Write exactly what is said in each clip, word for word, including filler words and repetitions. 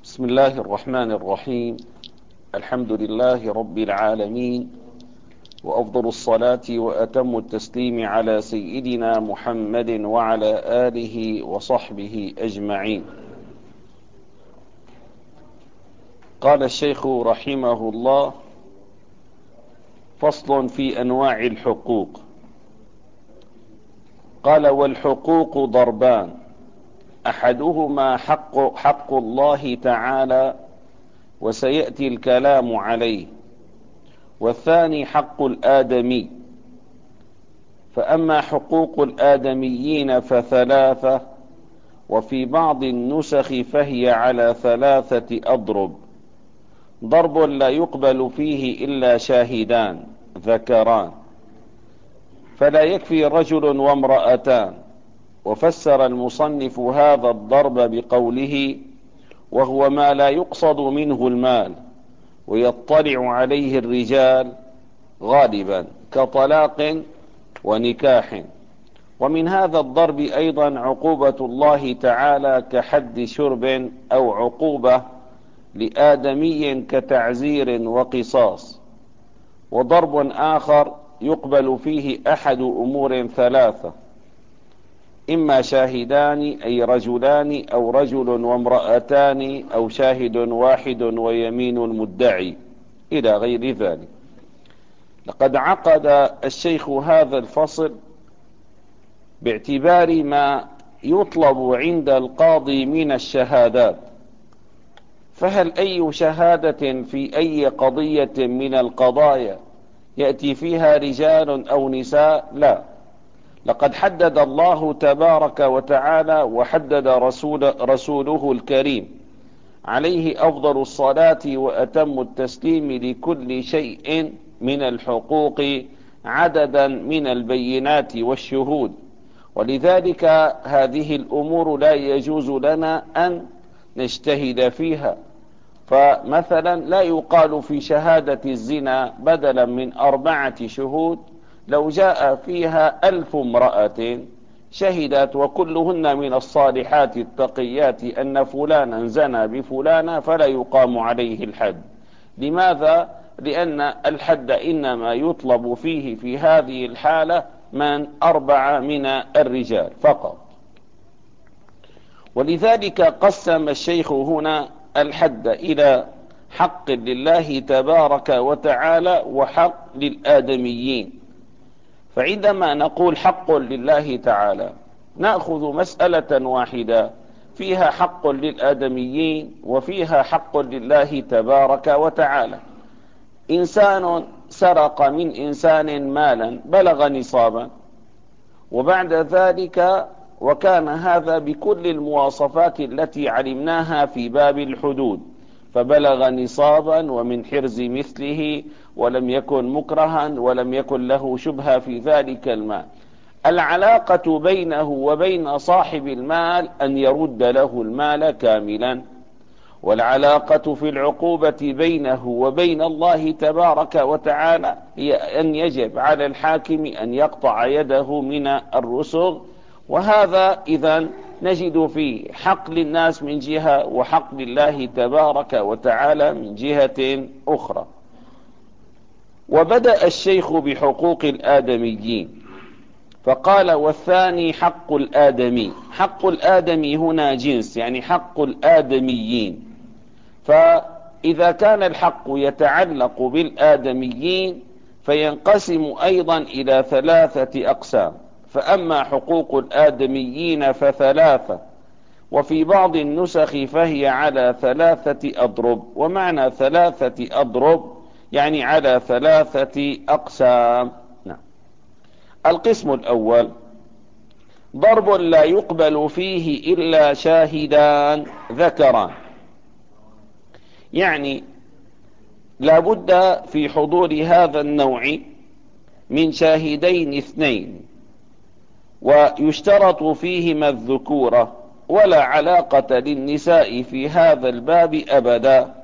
بسم الله الرحمن الرحيم. الحمد لله رب العالمين، وأفضل الصلاة وأتم التسليم على سيدنا محمد وعلى آله وصحبه أجمعين. قال الشيخ رحمه الله: فصل في أنواع الحقوق. قال: والحقوق ضربان، أحدهما حق, حق الله تعالى، وسيأتي الكلام عليه، والثاني حق الآدمي. فأما حقوق الآدميين فثلاثة، وفي بعض النسخ فهي على ثلاثة أضرب. ضرب لا يقبل فيه إلا شاهدان ذكران، فلا يكفي رجل وامرأتان. وفسر المصنف هذا الضرب بقوله: وهو ما لا يقصد منه المال، ويطلع عليه الرجال غالبا، كطلاق ونكاح. ومن هذا الضرب أيضا عقوبة الله تعالى كحد شرب، أو عقوبة لآدمي كتعزير وقصاص. وضرب آخر يقبل فيه أحد أمور ثلاثة: إما شاهدان أي رجلان، أو رجل وامرأتان، أو شاهد واحد ويمين المدعي، إلى غير ذلك. لقد عقد الشيخ هذا الفصل باعتبار ما يطلب عند القاضي من الشهادات. فهل أي شهادة في أي قضية من القضايا يأتي فيها رجال أو نساء؟ لا. لقد حدد الله تبارك وتعالى وحدد رسول رسوله الكريم عليه أفضل الصلاة وأتم التسليم لكل شيء من الحقوق عددا من البينات والشهود. ولذلك هذه الأمور لا يجوز لنا أن نجتهد فيها. فمثلا لا يقال في شهادة الزنا بدلا من أربعة شهود لو جاء فيها ألف امرأة شهدت وكلهن من الصالحات التقيات أن فلانا زنى بفلانا، فلا يقام عليه الحد. لماذا؟ لأن الحد إنما يطلب فيه في هذه الحالة من أربعة من الرجال فقط. ولذلك قسم الشيخ هنا الحد إلى حق لله تبارك وتعالى وحق للآدميين. فعندما نقول حق لله تعالى نأخذ مسألة واحدة فيها حق للآدميين وفيها حق لله تبارك وتعالى. إنسان سرق من إنسان مالا بلغ نصابا، وبعد ذلك وكان هذا بكل المواصفات التي علمناها في باب الحدود، فبلغ نصابا ومن حرز مثله، ولم يكن مكرها، ولم يكن له شبهة في ذلك المال. العلاقة بينه وبين صاحب المال أن يرد له المال كاملا، والعلاقة في العقوبة بينه وبين الله تبارك وتعالى هي أن يجب على الحاكم أن يقطع يده من الرسغ. وهذا إذن نجد فيه حق للناس من جهة، وحق لله تبارك وتعالى من جهة أخرى. وبدأ الشيخ بحقوق الآدميين فقال: والثاني حق الآدمي. حق الآدمي هنا جنس، يعني حق الآدميين. فإذا كان الحق يتعلق بالآدميين فينقسم أيضا إلى ثلاثة أقسام. فأما حقوق الآدميين فثلاثة، وفي بعض النسخ فهي على ثلاثة أضرب. ومعنى ثلاثة أضرب يعني على ثلاثة أقسام. نعم. القسم الأول: ضرب لا يقبل فيه إلا شاهدان ذكران، يعني لا بد في حضور هذا النوع من شاهدين اثنين، ويشترط فيهما الذكورة، ولا علاقة للنساء في هذا الباب أبدا.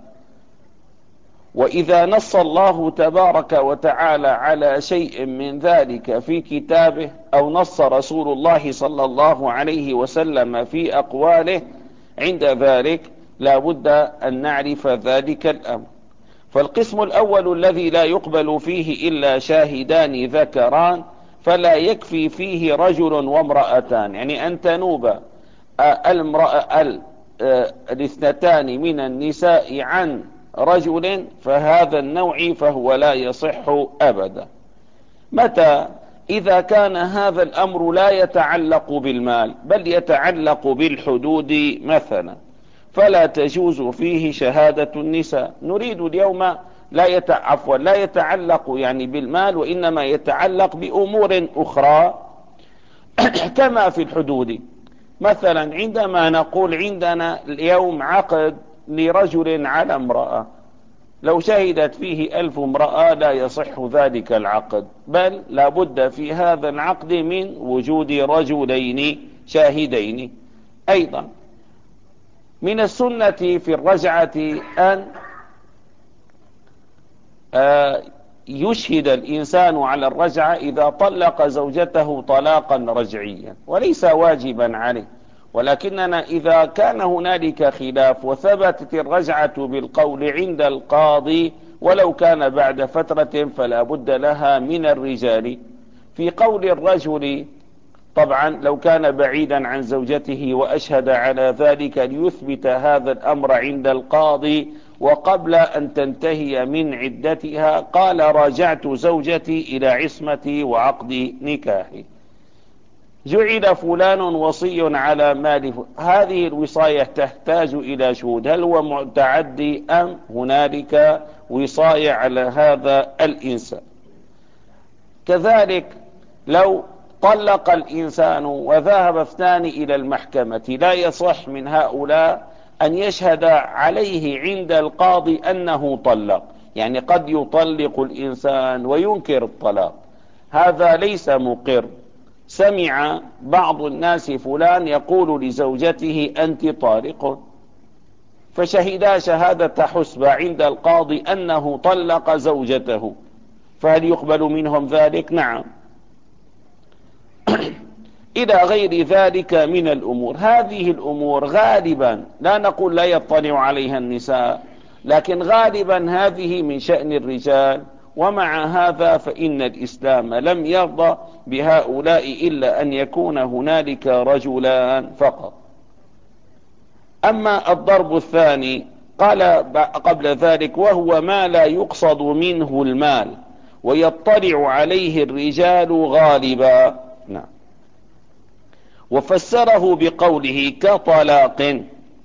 وإذا نص الله تبارك وتعالى على شيء من ذلك في كتابه، أو نص رسول الله صلى الله عليه وسلم في أقواله، عند ذلك لا بد أن نعرف ذلك الأمر. فالقسم الأول الذي لا يقبل فيه إلا شاهدان ذكران، فلا يكفي فيه رجل وامرأتان، يعني أن تنوب المرأة الاثنتان من النساء عن رجل فهذا النوع فهو لا يصح أبدا. متى؟ إذا كان هذا الأمر لا يتعلق بالمال بل يتعلق بالحدود مثلا، فلا تجوز فيه شهادة النساء. نريد اليوم لا يت... عفوا لا يتعلق يعني بالمال، وإنما يتعلق بأمور أخرى كما في الحدود. مثلا عندما نقول عندنا اليوم عقد لرجل على امرأة، لو شهدت فيه ألف امرأة لا يصح ذلك العقد، بل لابد في هذا العقد من وجود رجلين شاهدين. أيضا من السنة في الرجعة أن يشهد الإنسان على الرجعة إذا طلق زوجته طلاقا رجعيا، وليس واجبا عليه، ولكننا إذا كان هنالك خلاف وثبتت الرجعة بالقول عند القاضي ولو كان بعد فترة فلا بد لها من الرجال. في قول الرجل طبعا لو كان بعيدا عن زوجته وأشهد على ذلك ليثبت هذا الأمر عند القاضي، وقبل أن تنتهي من عدتها قال راجعت زوجتي إلى عصمتي وعقد نكاحي، جعل فلان وصي على مال، هذه الوصاية تحتاج إلى شهود، هل هو متعدي أم هنالك وصاية على هذا الإنسان؟ كذلك لو طلق الإنسان وذهب اثنان إلى المحكمة لا يصح من هؤلاء أن يشهد عليه عند القاضي أنه طلق، يعني قد يطلق الإنسان وينكر الطلاق، هذا ليس مقر. سمع بعض الناس فلان يقول لزوجته أنت طالق، فشهدا شهادة حسبة عند القاضي أنه طلق زوجته، فهل يقبل منهم ذلك؟ نعم. إلى غير ذلك من الأمور. هذه الأمور غالبا لا نقول لا يطلع عليها النساء، لكن غالبا هذه من شأن الرجال، ومع هذا فإن الإسلام لم يرضى بهؤلاء إلا أن يكون هنالك رجلان فقط. أما الضرب الثاني قال قبل ذلك وهو ما لا يقصد منه المال ويطلع عليه الرجال غالبا. نعم. وفسره بقوله كطلاق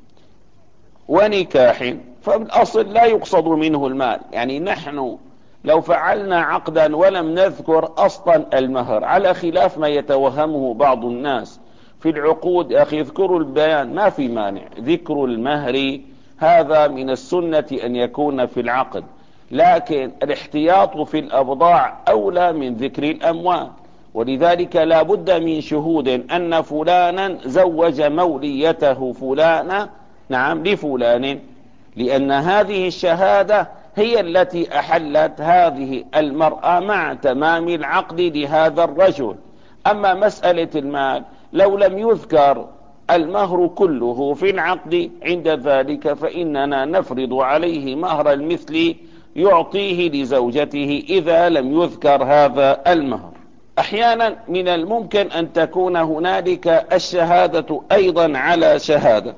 ونكاح، فالأصل لا يقصد منه المال، يعني نحن لو فعلنا عقدا ولم نذكر أصلا المهر، على خلاف ما يتوهمه بعض الناس في العقود، أخي اذكروا البيان ما في مانع، ذكر المهر هذا من السنة أن يكون في العقد، لكن الاحتياط في الأبضاع أولى من ذكر الأموال، ولذلك لا بد من شهود أن فلانا زوج موليته فلانا نعم لفلان، لأن هذه الشهادة هي التي أحلت هذه المرأة مع تمام العقد لهذا الرجل. أما مسألة المال لو لم يذكر المهر كله في العقد عند ذلك فإننا نفرض عليه مهر المثل يعطيه لزوجته إذا لم يذكر هذا المهر. أحيانا من الممكن أن تكون هنالك الشهادة أيضا على شهادة،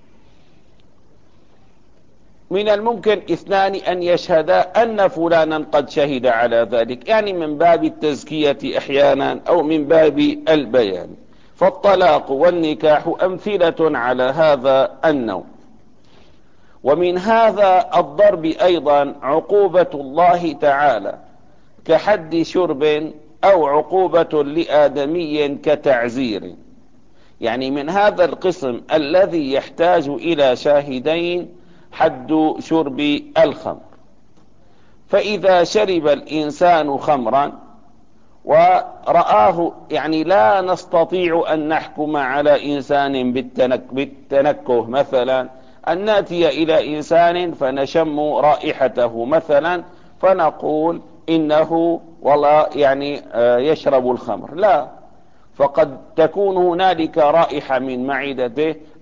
من الممكن اثنان أن يشهدا أن فلانا قد شهد على ذلك، يعني من باب التزكية أحيانا أو من باب البيان. فالطلاق والنكاح أمثلة على هذا النوع. ومن هذا الضرب أيضا عقوبة الله تعالى كحد شرب أو عقوبة لآدمي كتعزير، يعني من هذا القسم الذي يحتاج إلى شاهدين حد شرب الخمر. فإذا شرب الإنسان خمرا ورآه، يعني لا نستطيع أن نحكم على إنسان بالتنك بالتنكه، مثلا أن نأتي إلى إنسان فنشم رائحته مثلا فنقول إنه والله يعني يشرب الخمر، لا، فقد تكون هنالك رائحة من معدته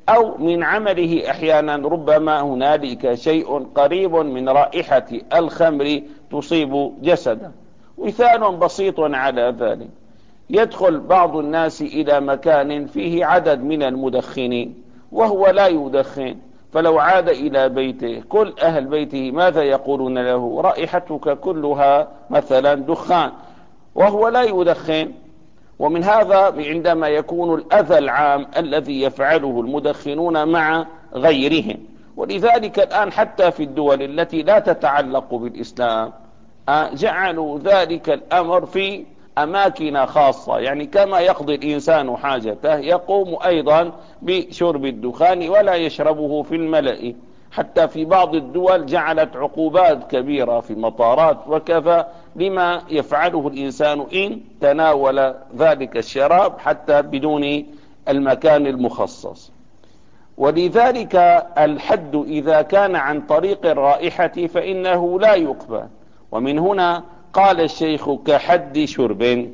أو من عمله أحيانا ربما هنالك شيء قريب من رائحة الخمر تصيب جسده. مثال بسيط على ذلك: يدخل بعض الناس إلى مكان فيه عدد من المدخنين وهو لا يدخن، فلو عاد إلى بيته كل أهل بيته ماذا يقولون له؟ رائحتك كلها مثلا دخان، وهو لا يدخن. ومن هذا عندما يكون الأذى العام الذي يفعله المدخنون مع غيرهم. ولذلك الآن حتى في الدول التي لا تتعلق بالإسلام جعلوا ذلك الأمر في أماكن خاصة، يعني كما يقضي الإنسان حاجته يقوم أيضا بشرب الدخان ولا يشربه في الملأ. حتى في بعض الدول جعلت عقوبات كبيرة في المطارات وكذا لما يفعله الإنسان إن تناول ذلك الشراب حتى بدون المكان المخصص. ولذلك الحد إذا كان عن طريق الرائحة فإنه لا يقبل. ومن هنا قال الشيخ كحد شرب.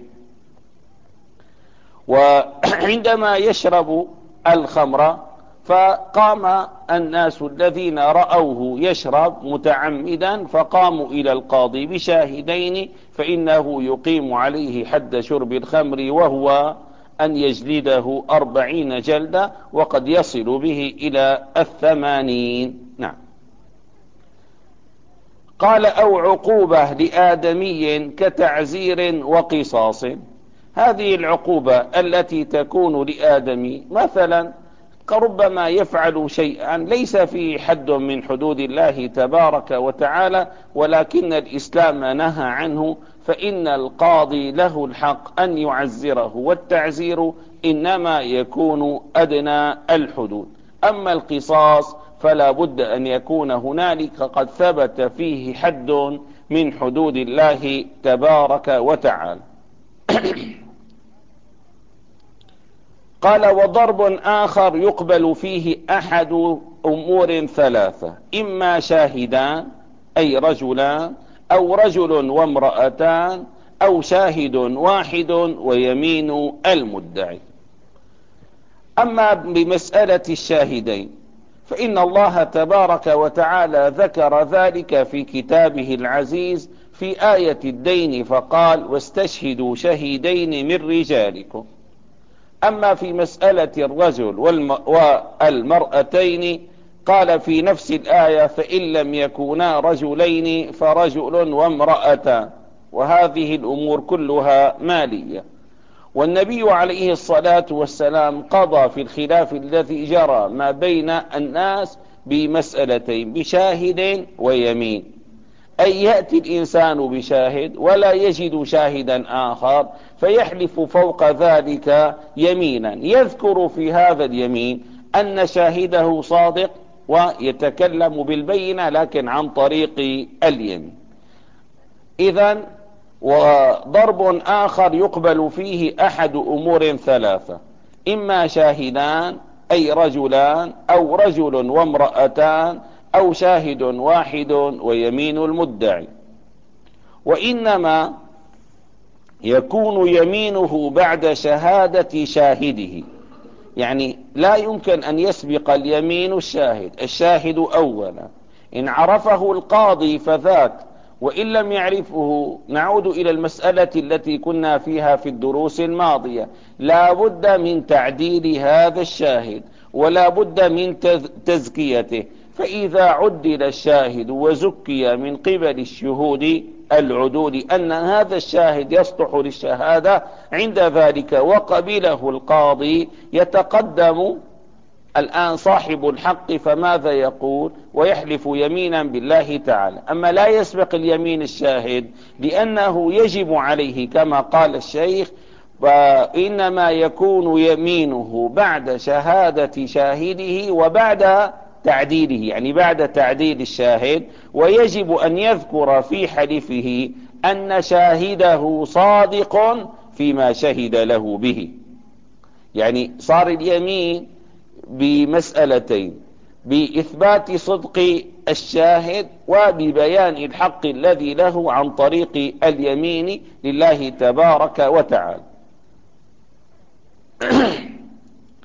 وعندما يشرب الخمر فقام الناس الذين رأوه يشرب متعمدا فقاموا إلى القاضي بشاهدين فإنه يقيم عليه حد شرب الخمر، وهو أن يجلده أربعين جلدة، وقد يصل به إلى الثمانين. نعم. قال: أو عقوبة لآدمي كتعزير وقصاص. هذه العقوبة التي تكون لآدمي مثلا ربما يفعل شيئا ليس فيه حد من حدود الله تبارك وتعالى، ولكن الإسلام نهى عنه، فإن القاضي له الحق أن يعزره، والتعزير إنما يكون أدنى الحدود. أما القصاص فلا بد أن يكون هنالك قد ثبت فيه حد من حدود الله تبارك وتعالى. قال: وضرب آخر يقبل فيه أحد أمور ثلاثة: إما شاهدان أي رجلان، أو رجل وامرأتان، أو شاهد واحد ويمين المدعي. أما بمسألة الشاهدين فإن الله تبارك وتعالى ذكر ذلك في كتابه العزيز في آية الدين فقال: واستشهدوا شهيدين من رجالكم. أما في مسألة الرجل والمرأتين قال في نفس الآية: فإن لم يكونا رجلين فرجل وامرأتان. وهذه الأمور كلها مالية. والنبي عليه الصلاة والسلام قضى في الخلاف الذي جرى ما بين الناس بمسألتين: بشاهد ويمين. أي يأتي الإنسان بشاهد ولا يجد شاهدا آخر فيحلف فوق ذلك يمينا يذكر في هذا اليمين أن شاهده صادق ويتكلم بالبينة لكن عن طريق اليمين. إذن وضرب آخر يقبل فيه أحد أمور ثلاثة: إما شاهدان أي رجلان، أو رجل وامرأتان، أو شاهد واحد ويمين المدعي. وإنما يكون يمينه بعد شهادة شاهده، يعني لا يمكن أن يسبق اليمين الشاهد. الشاهد أولا إن عرفه القاضي فذاك، وإن لم يعرفه نعود إلى المسألة التي كنا فيها في الدروس الماضية: لا بد من تعديل هذا الشاهد ولا بد من تزكيته. فإذا عدل الشاهد وزكي من قبل الشهود العدول أن هذا الشاهد يصلح للشهادة، عند ذلك وقبله القاضي يتقدم الآن صاحب الحق فماذا يقول؟ ويحلف يمينا بالله تعالى. أما لا يسبق اليمين الشاهد لأنه يجب عليه كما قال الشيخ: وإنما يكون يمينه بعد شهادة شاهده وبعد تعديله، يعني بعد تعديل الشاهد، ويجب أن يذكر في حلفه أن شاهده صادق فيما شهد له به. يعني صار اليمين بمسألتين: بإثبات صدق الشاهد وببيان الحق الذي له عن طريق اليمين لله تبارك وتعالى.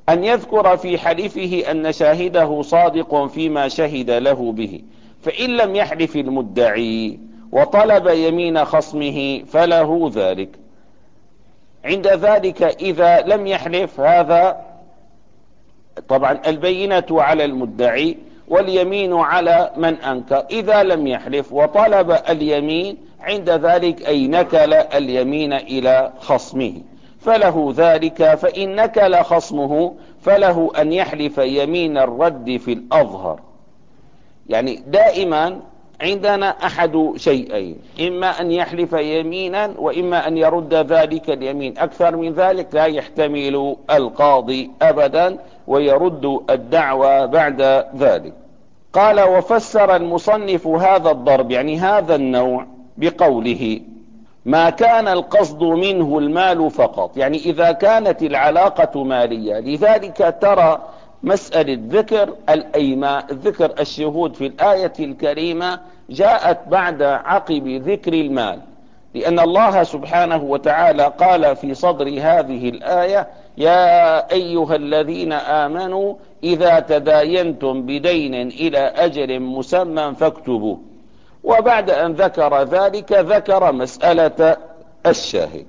أن يذكر في حلفه أن شاهده صادق فيما شهد له به، فإن لم يحلف المدعي وطلب يمين خصمه فله ذلك. عند ذلك إذا لم يحلف، هذا طبعا البينة على المدعي واليمين على من أنكر. إذا لم يحلف وطلب اليمين، عند ذلك أي نكل اليمين إلى خصمه فله ذلك. فإن نكل خصمه فله أن يحلف يمين الرد في الأظهر. يعني دائما عندنا أحد شيئين، إما أن يحلف يمينا وإما أن يرد ذلك اليمين. أكثر من ذلك لا يحتمل القاضي أبدا ويرد الدعوى بعد ذلك. قال: وفسر المصنف هذا الضرب، يعني هذا النوع، بقوله: ما كان القصد منه المال فقط. يعني إذا كانت العلاقة مالية، لذلك ترى مسألة ذكر الأيمان، ذكر الشهود في الآية الكريمة جاءت بعد عقب ذكر المال، لأن الله سبحانه وتعالى قال في صدر هذه الآية: يا أيها الذين آمنوا إذا تداينتم بدين إلى أجل مسمى فاكتبوه. وبعد أن ذكر ذلك ذكر مسألة الشاهد.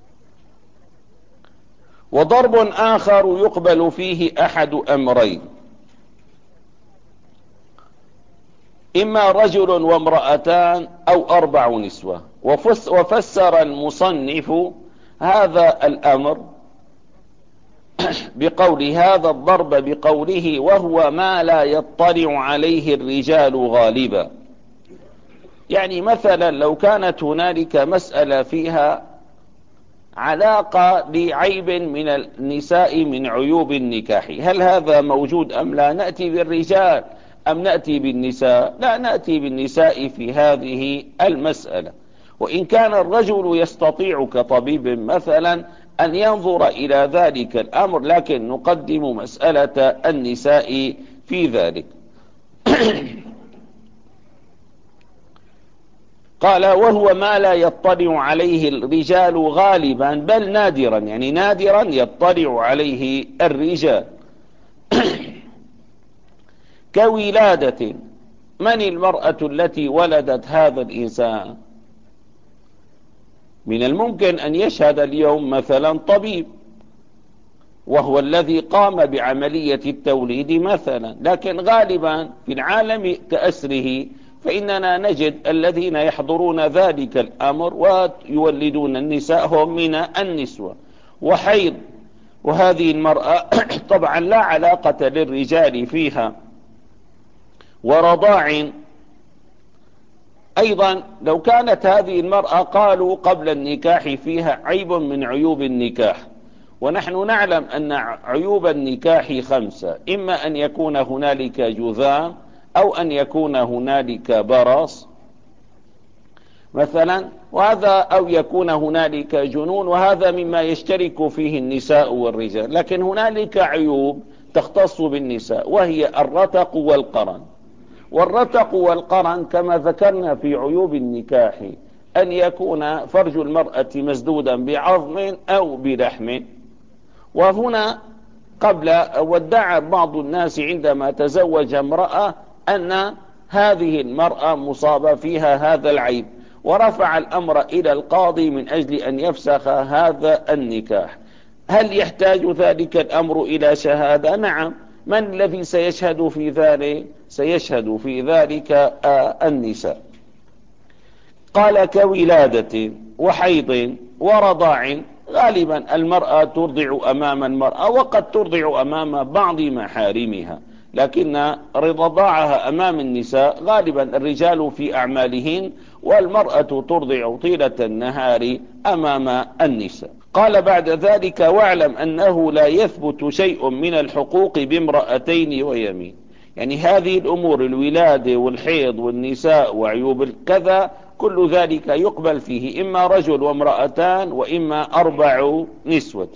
وضرب آخر يقبل فيه أحد أمرين: إما رجل وامرأتان أو أربع نسوة. وفسر المصنف هذا الأمر بقول هذا الضرب بقوله: وهو ما لا يطلع عليه الرجال غالبا. يعني مثلا لو كانت هنالك مسألة فيها علاقة بعيب من النساء من عيوب النكاح، هل هذا موجود أم لا؟ نأتي بالرجال أم نأتي بالنساء؟ لا، نأتي بالنساء في هذه المسألة. وإن كان الرجل يستطيع كطبيب مثلا أن ينظر إلى ذلك الأمر، لكن نقدم مسألة النساء في ذلك. قال: وهو ما لا يطلع عليه الرجال غالبا، بل نادرا، يعني نادرا يطلع عليه الرجال. كولادة. من المرأة التي ولدت هذا الإنسان؟ من الممكن أن يشهد اليوم مثلا طبيب، وهو الذي قام بعملية التوليد مثلا، لكن غالبا في العالم كأسره فإننا نجد الذين يحضرون ذلك الأمر ويولدون النساء هم من النسوة. وحيض، وهذه المرأة طبعا لا علاقة للرجال فيها. ورضاع أيضا، لو كانت هذه المرأة قالوا قبل النكاح فيها عيب من عيوب النكاح، ونحن نعلم أن عيوب النكاح خمسة: إما أن يكون هنالك جذام، أو أن يكون هنالك برص مثلا، وهذا أو يكون هنالك جنون، وهذا مما يشترك فيه النساء والرجال. لكن هنالك عيوب تختص بالنساء، وهي الرتق والقرن. والرتق والقرن كما ذكرنا في عيوب النكاح أن يكون فرج المرأة مسدودا بعظم أو بلحم. وهنا قبل وادعى بعض الناس عندما تزوج امرأة أن هذه المرأة مصابة فيها هذا العيب، ورفع الأمر إلى القاضي من أجل أن يفسخ هذا النكاح. هل يحتاج ذلك الأمر إلى شهادة؟ نعم. من الذي سيشهد في ذلك؟ سيشهد في ذلك النساء. قال: كولادة وحيض ورضاع. غالبا المرأة ترضع أمام المرأة، وقد ترضع أمام بعض محارمها، لكن رضاعها أمام النساء غالبا الرجال في أعمالهن، والمرأة ترضع طيلة النهار أمام النساء. قال بعد ذلك: واعلم أنه لا يثبت شيء من الحقوق بامرأتين ويمين. يعني هذه الأمور، الولادة والحيض والنساء وعيوب الكذا، كل ذلك يقبل فيه إما رجل وامرأتان وإما أربع نسوة.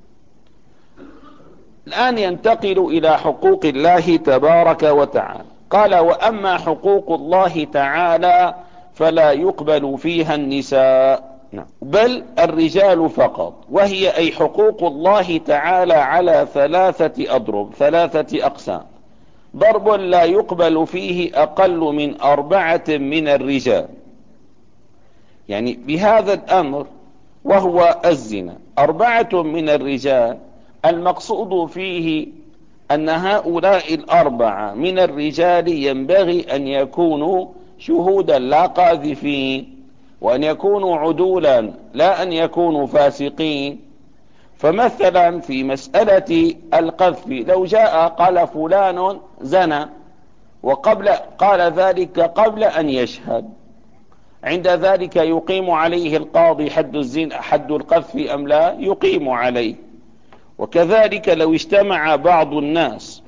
الآن ينتقل إلى حقوق الله تبارك وتعالى. قال: وأما حقوق الله تعالى فلا يقبل فيها النساء. نعم. بل الرجال فقط، وهي أي حقوق الله تعالى على ثلاثة أضرب، ثلاثة أقسام. ضرب لا يقبل فيه أقل من أربعة من الرجال، يعني بهذا الأمر وهو الزنا أربعة من الرجال، المقصود فيه أن هؤلاء الأربعة من الرجال ينبغي أن يكونوا شهودا لا قاذفين، وأن يكونوا عدولا لا أن يكونوا فاسقين. فمثلا في مسألة القذف لو جاء قال فلان زنى، وقبل قال ذلك قبل أن يشهد، عند ذلك يقيم عليه القاضي حد الزنا حد القذف أم لا؟ يقيم عليه. وكذلك لو اجتمع بعض الناس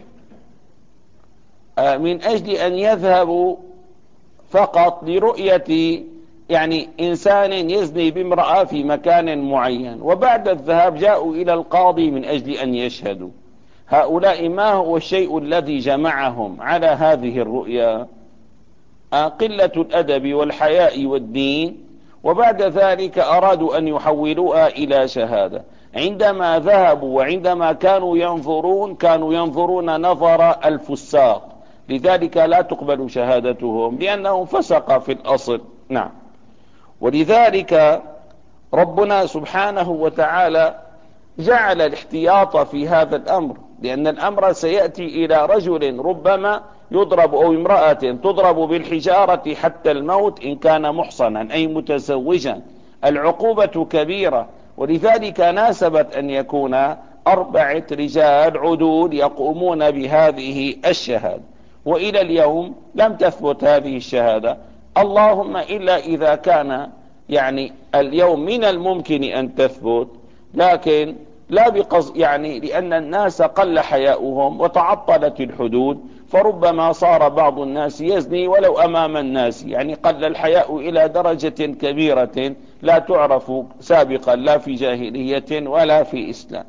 من أجل أن يذهبوا فقط لرؤية يعني إنسان يزني بامرأة في مكان معين، وبعد الذهاب جاءوا إلى القاضي من أجل أن يشهدوا، هؤلاء ما هو الشيء الذي جمعهم على هذه الرؤيا؟ قلة الأدب والحياء والدين، وبعد ذلك أرادوا أن يحولوها إلى شهادة. عندما ذهبوا وعندما كانوا ينظرون كانوا ينظرون نظر الفساق، لذلك لا تقبل شهادتهم لأنهم فسق في الأصل. نعم. ولذلك ربنا سبحانه وتعالى جعل الاحتياط في هذا الأمر، لأن الأمر سيأتي إلى رجل ربما يضرب أو امرأة تضرب بالحجارة حتى الموت إن كان محصنا أي متزوجا، العقوبة كبيرة. ولذلك ناسبت أن يكون أربعة رجال عدول يقومون بهذه الشهادة، وإلى اليوم لم تثبت هذه الشهادة، اللهم إلا إذا كان يعني اليوم من الممكن أن تثبت، لكن لا بقصد يعني لأن الناس قل حياؤهم وتعطلت الحدود، فربما صار بعض الناس يزني ولو أمام الناس، يعني قل الحياء إلى درجة كبيرة لا تعرف سابقا لا في جاهلية ولا في إسلام.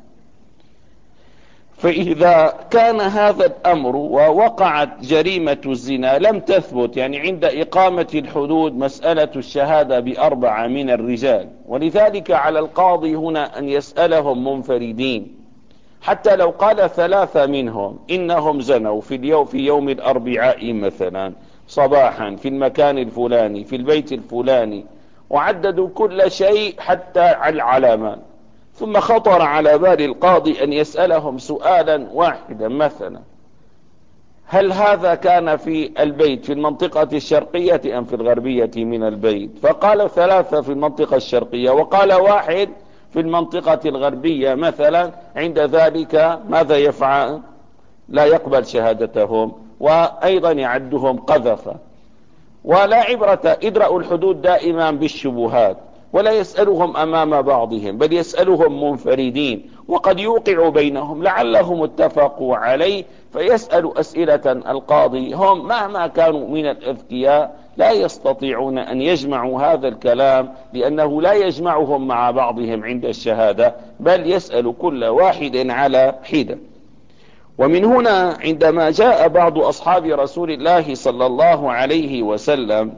فإذا كان هذا الأمر ووقعت جريمة الزنا لم تثبت، يعني عند إقامة الحدود مسألة الشهادة بأربعة من الرجال، ولذلك على القاضي هنا أن يسألهم منفردين، حتى لو قال ثلاثة منهم إنهم زنوا في اليوم في يوم الأربعاء مثلا صباحا في المكان الفلاني في البيت الفلاني، وعددوا كل شيء حتى العلامات، ثم خطر على بال القاضي أن يسألهم سؤالا واحدا مثلا: هل هذا كان في البيت في المنطقة الشرقية أم في الغربية من البيت؟ فقال ثلاثة في المنطقة الشرقية، وقال واحد في المنطقة الغربية مثلا، عند ذلك ماذا يفعل؟ لا يقبل شهادتهم، وأيضا يعدهم قذفا. ولا عبرة، ادرأوا الحدود دائما بالشبهات، ولا يسألهم أمام بعضهم بل يسألهم منفردين، وقد يوقع بينهم لعلهم اتفقوا عليه، فيسأل أسئلة القاضي. هم مهما كانوا من الأذكياء لا يستطيعون أن يجمعوا هذا الكلام، لأنه لا يجمعهم مع بعضهم عند الشهادة، بل يسأل كل واحد على حدة. ومن هنا عندما جاء بعض أصحاب رسول الله صلى الله عليه وسلم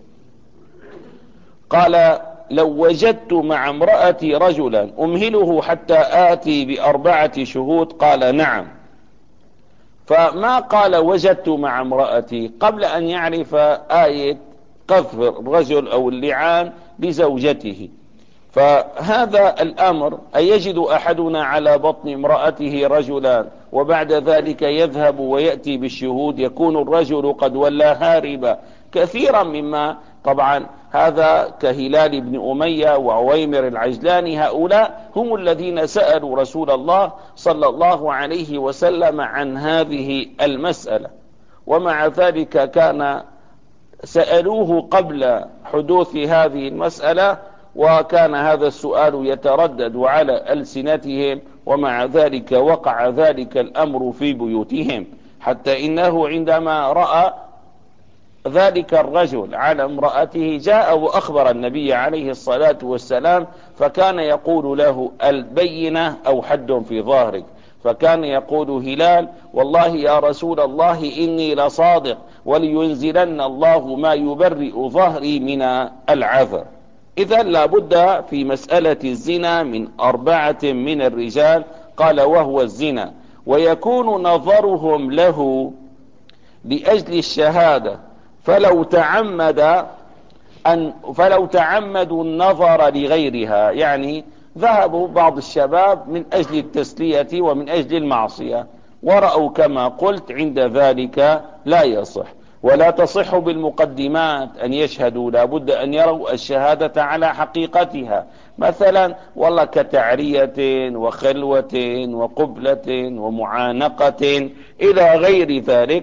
قال: لو وجدت مع امرأتي رجلا أمهله حتى آتي بأربعة شهود، قال: نعم. فما قال وجدت مع امرأتي قبل أن يعرف آية قذف الرجل أو اللعان لزوجته. فهذا الأمر أن يجد أحدنا على بطن امرأته رجلا وبعد ذلك يذهب ويأتي بالشهود، يكون الرجل قد ولى هاربا كثيرا مما طبعا هذا كهلال بن أمية وعويمر العجلاني، هؤلاء هم الذين سألوا رسول الله صلى الله عليه وسلم عن هذه المسألة، ومع ذلك كان سألوه قبل حدوث هذه المسألة، وكان هذا السؤال يتردد على ألسنتهم، ومع ذلك وقع ذلك الأمر في بيوتهم، حتى إنه عندما رأى ذلك الرجل على امرأته جاء وأخبر النبي عليه الصلاة والسلام، فكان يقول له: البينة أو حد في ظهرك. فكان يقول هلال: والله يا رسول الله إني لصادق، ولينزلن الله ما يبرئ ظهري من العذر. إذا لابد في مسألة الزنا من أربعة من الرجال، قال وهو الزنا، ويكون نظرهم له لأجل الشهادة، فلو تعمد أن فلو تعمدوا النظر لغيرها، يعني ذهبوا بعض الشباب من أجل التسلية ومن أجل المعصية ورأوا كما قلت، عند ذلك لا يصح. ولا تصح بالمقدمات أن يشهدوا، لابد أن يروا الشهادة على حقيقتها، مثلا والله كتعرية وخلوة وقبلة ومعانقة إلى غير ذلك،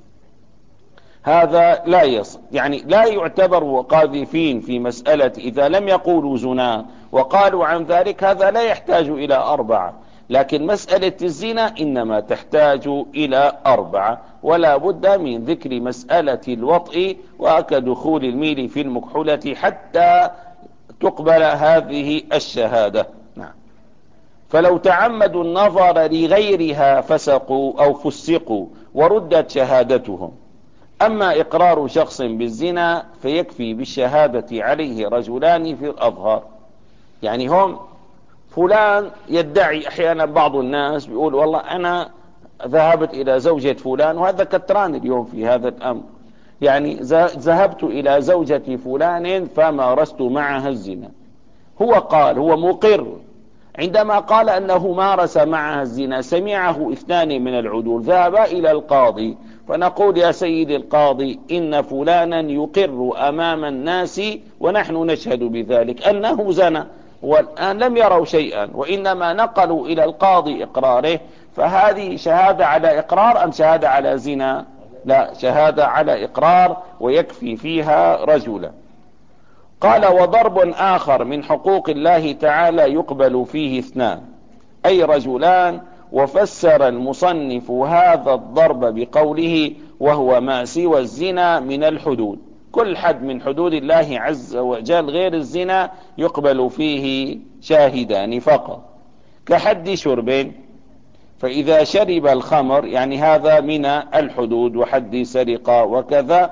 هذا لا يصح. يعني لا يعتبر قاذفين في مسألة إذا لم يقولوا زنا وقالوا عن ذلك، هذا لا يحتاج إلى أربعة. لكن مسألة الزنا إنما تحتاج إلى أربعة، ولا بد من ذكر مسألة الوطء وكدخول الميل في المكحولة حتى تقبل هذه الشهادة. نعم. فلو تعمدوا النظر لغيرها فسقوا أو فسقوا وردت شهادتهم. أما إقرار شخص بالزنا فيكفي بالشهادة عليه رجلان في الأظهار. يعني هم فلان يدعي، أحيانا بعض الناس بيقول والله أنا ذهبت إلى زوجة فلان، وهذا كتران اليوم في هذا الأمر، يعني ذهبت إلى زوجة فلان فمارست معها الزنا. هو قال، هو مقر، عندما قال أنه مارس معها الزنا سمعه اثنان من العدول، ذهبا إلى القاضي، فنقول يا سيد القاضي إن فلانا يقر أمام الناس ونحن نشهد بذلك أنه زنى، والآن لم يروا شيئا وإنما نقلوا إلى القاضي إقراره، فهذه شهادة على إقرار أم شهادة على زنا؟ لا، شهادة على إقرار ويكفي فيها رجلا. قال وضرب آخر من حقوق الله تعالى يقبل فيه اثنان، أي رجلان. وفسر المصنف هذا الضرب بقوله وهو ما سوى الزنا من الحدود، كل حد من حدود الله عز وجل غير الزنا يقبل فيه شاهدان فقط، كحد شرب، فإذا شرب الخمر، يعني هذا من الحدود، وحد سرقة وكذا،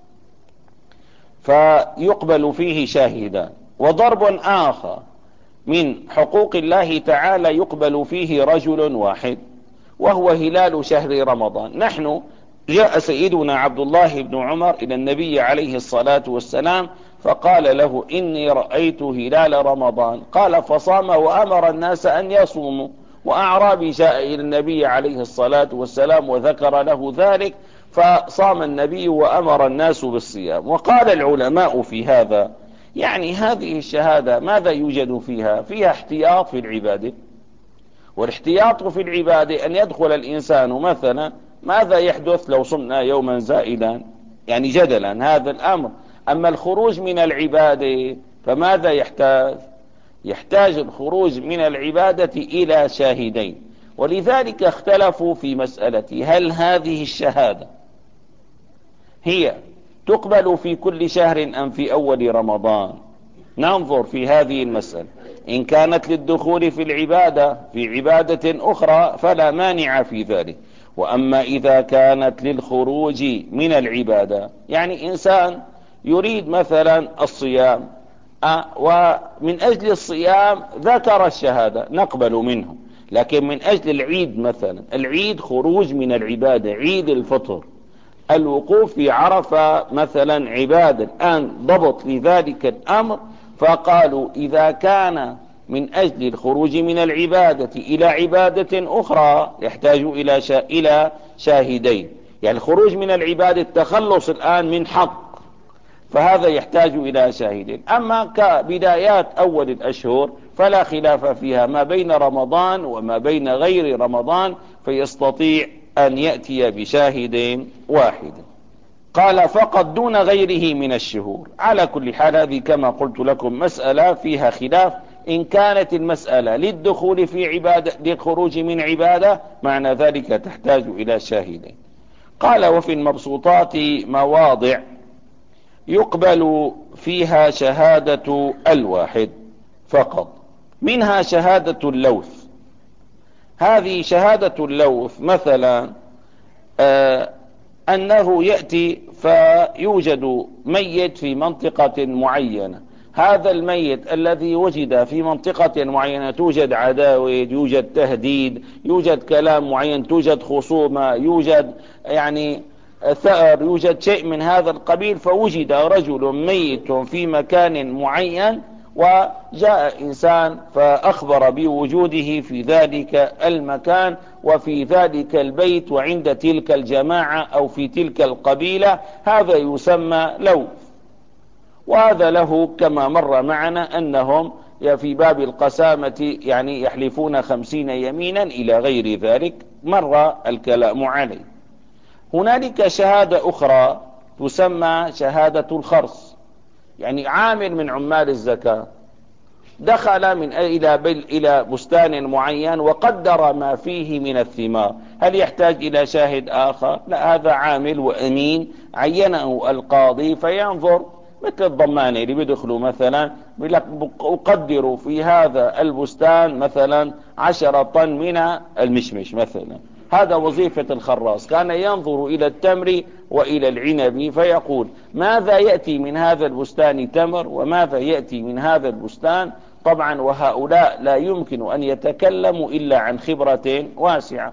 فيقبل فيه شاهدان. وضرب آخر من حقوق الله تعالى يقبل فيه رجل واحد، وهو هلال شهر رمضان. نحن جاء سيدنا عبد الله بن عمر إلى النبي عليه الصلاة والسلام فقال له إني رأيت هلال رمضان، قال فصام وأمر الناس أن يصوموا. وأعرابي جاء إلى النبي عليه الصلاة والسلام وذكر له ذلك، فصام النبي وأمر الناس بالصيام. وقال العلماء في هذا، يعني هذه الشهادة ماذا يوجد فيها؟ فيها احتياط في العبادة، والاحتياط في العبادة أن يدخل الإنسان مثلا، ماذا يحدث لو صمنا يوما زائدا؟ يعني جدلا هذا الأمر. أما الخروج من العبادة فماذا يحتاج؟ يحتاج الخروج من العبادة إلى شاهدين. ولذلك اختلفوا في مسألة هل هذه الشهادة هي تقبل في كل شهر أم في أول رمضان؟ ننظر في هذه المسألة. إن كانت للدخول في العبادة في عبادة أخرى فلا مانع في ذلك، وأما إذا كانت للخروج من العبادة، يعني إنسان يريد مثلا الصيام أه ومن أجل الصيام ذكر الشهادة نقبل منه، لكن من أجل العيد مثلا، العيد خروج من العبادة، عيد الفطر، الوقوف في عرفة مثلا عبادة، الآن ضبط لذلك الأمر، فقالوا إذا كان من أجل الخروج من العبادة إلى عبادة أخرى يحتاج إلى شا... إلى شاهدين، يعني الخروج من العبادة التخلص الآن من حق، فهذا يحتاج إلى شاهدين. أما كبدايات أول الأشهر فلا خلاف فيها ما بين رمضان وما بين غير رمضان، فيستطيع أن يأتي بشاهد واحد. قال فقط دون غيره من الشهور. على كل حال هذه كما قلت لكم مسألة فيها خلاف، إن كانت المسألة للدخول في عبادة للخروج من عبادة معنى ذلك تحتاج إلى شاهدين. قال وفي المبسوطات مواضع يقبل فيها شهادة الواحد فقط، منها شهادة اللوث. هذه شهادة اللوث مثلا آه أنه يأتي فيوجد ميت في منطقة معينة، هذا الميت الذي وجد في منطقة معينة توجد عداوة، يوجد تهديد، يوجد كلام معين، توجد خصومة، يوجد يعني ثأر، يوجد شيء من هذا القبيل، فوجد رجل ميت في مكان معين، وجاء إنسان فأخبر بوجوده في ذلك المكان وفي ذلك البيت وعند تلك الجماعة أو في تلك القبيلة، هذا يسمى لوث. وهذا له كما مر معنا أنهم في باب القسامة يعني يحلفون خمسين يمينا إلى غير ذلك، مر الكلام عليه. هنالك شهادة أخرى تسمى شهادة الخرص، يعني عامل من عمال الزكاة دخل من إلى إلى بستان معين وقدر ما فيه من الثمار، هل يحتاج إلى شاهد آخر؟ لا، هذا عامل وأمين عينه القاضي فينظر، مثل الضمانة اللي بيدخلوا مثلا أقدر في هذا البستان مثلا عشرة طن من المشمش مثلا، هذا وظيفة الخراص. كان ينظر إلى التمر وإلى العنب فيقول ماذا يأتي من هذا البستان تمر وماذا يأتي من هذا البستان. طبعا وهؤلاء لا يمكن أن يتكلموا إلا عن خبرة واسعة.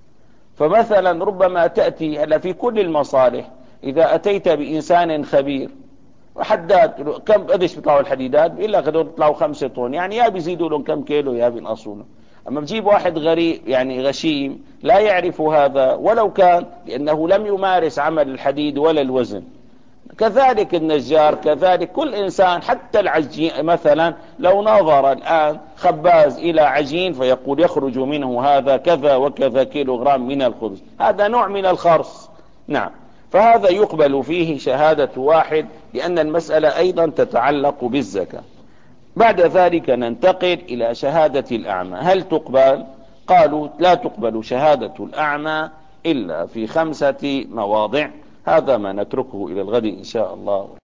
فمثلا ربما تأتي هلا في كل المصالح، إذا أتيت بإنسان خبير وحداد كم قديش بيطلعوا الحديدات، بيقول لك هذول بيطلعوا خمسة طن، يعني يا بيزيدوا لهم كم كيلو يا بينقصوا لهم. أما بجيب واحد غريب يعني غشيم لا يعرف هذا ولو كان، لأنه لم يمارس عمل الحديد ولا الوزن. كذلك النجار، كذلك كل إنسان، حتى العجين مثلا، لو نظر الآن خباز إلى عجين فيقول يخرج منه هذا كذا وكذا كيلو غرام من الخبز، هذا نوع من الخرص. نعم، فهذا يقبل فيه شهادة واحد، لأن المسألة أيضا تتعلق بالزكاة. بعد ذلك ننتقل إلى شهادة الأعمى، هل تقبل؟ قالوا لا تقبل شهادة الأعمى إلا في خمسة مواضع. هذا ما نتركه إلى الغد إن شاء الله.